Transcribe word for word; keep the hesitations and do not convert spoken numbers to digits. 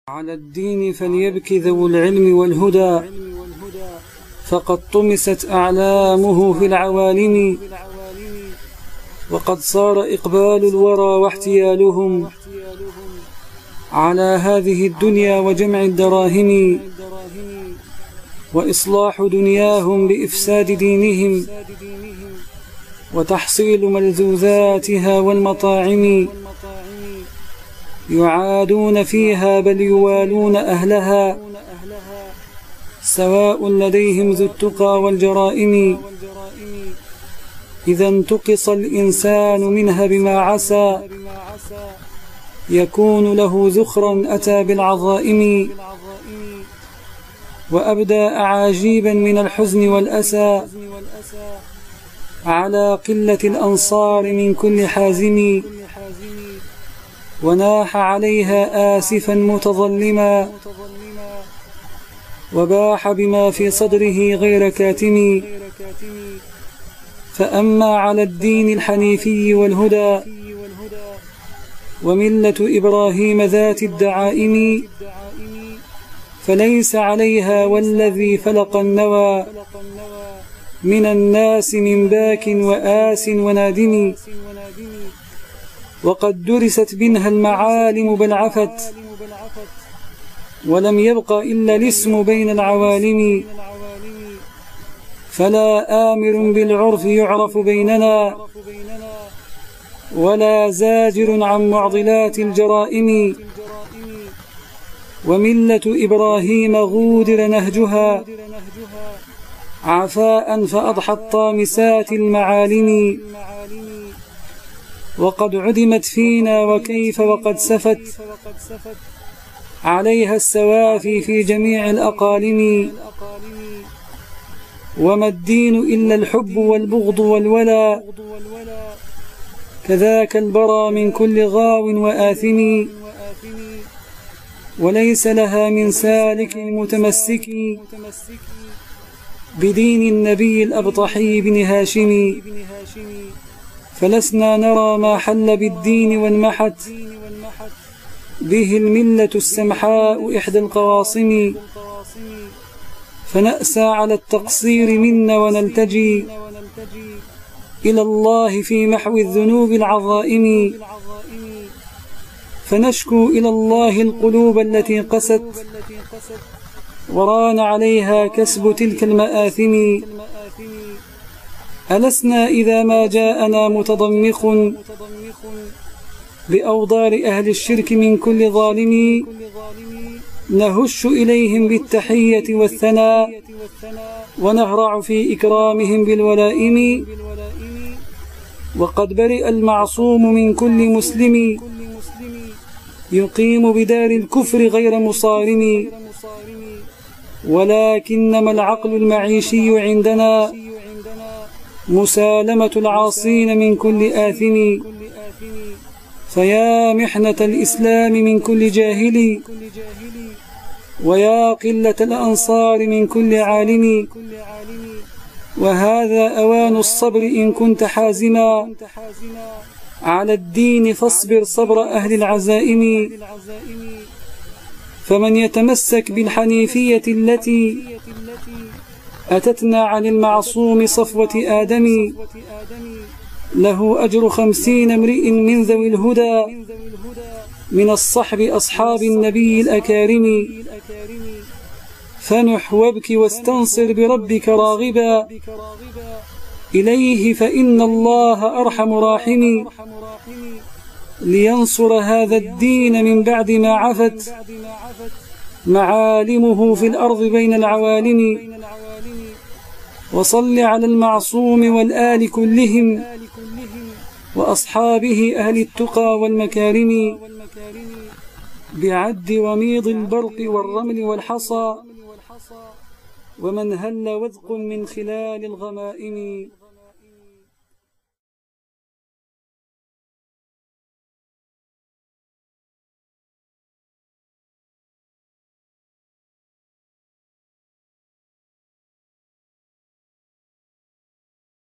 على الدين فليبك ذو العلم والهدى، فقد طمست أعلامه في العوالم، وقد صار إقبال الورى واحتيالهم على هذه الدنيا وجمع الدراهم، وإصلاح دنياهم بإفساد دينهم، وتحصيل ملذوذاتها والمطاعم، يعادون فيها بل يوالون أهلها، سواء لديهم ذو التقى والجرائم. إذا انتقص الإنسان منها بما عسى، يكون له ذخرا أتى بالعظائم، وأبدى أعاجيبا من الحزن والأسى على قلة الأنصار من كل حازم، وناح عليها آسفا متظلما، وباح بما في صدره غير كاتم. فأما على الدين الحنيفي والهدى وملة إبراهيم ذات الدعائم، فليس عليها والذي فلق النوى من الناس من باك وآس وندم، وقد درست منها المعالم بل عفت، ولم يبق إلا الاسم بين العوالم. فلا آمر بالعرف يعرف بيننا، ولا زاجر عن معضلات الجرائم. وملة إبراهيم غودر نهجها عفاء فأضحت طامسات المعالم، وقد عدمت فينا وكيف وقد سفت عليها السوافي في جميع الأقاليم. وما الدين إلا الحب والبغض والولا، كذاك البرى من كل غاو وآثم، وليس لها من سالك متمسك بدين النبي الأبطحي بن هاشم. فلسنا نرى ما حل بالدين وانمحت به الملة السمحاء إحدى القواصم، فنأسى على التقصير منا ونلتجي إلى الله في محو الذنوب العظائم، فنشكو إلى الله القلوب التي قست وران عليها كسب تلك المآثم. ألسنا إذا ما جاءنا متضمخ بأوضار أهل الشرك من كل ظالم، نهش إليهم بالتحية والثناء، ونهرع في إكرامهم بالولائم. وقد برئ المعصوم من كل مسلم يقيم بدار الكفر غير مصارم، ولكنما العقل المعيشي عندنا مسالمة العاصين من كل آثم. فيا محنة الإسلام من كل جاهل، ويا قلة الأنصار من كل عالم، وهذا أوان الصبر إن كنت حازما على الدين، فاصبر صبر أهل العزائم. فمن يتمسك بالحنيفية التي أتتنا عن المعصوم صفوة آدم، له أجر خمسين امرئ من ذوي الهدى من الصحب أصحاب النبي الأكارم. فنح وابك واستنصر بربك راغبا إليه، فإن الله أرحم راحم، لينصر هذا الدين من بعد ما عفت معالمه في الأرض بين العوالم. وصل على المعصوم والآل كلهم وأصحابه أهل التقى والمكارم، بعد وميض البرق والرمل والحصى، ومن هل وذق من خلال الغمائم.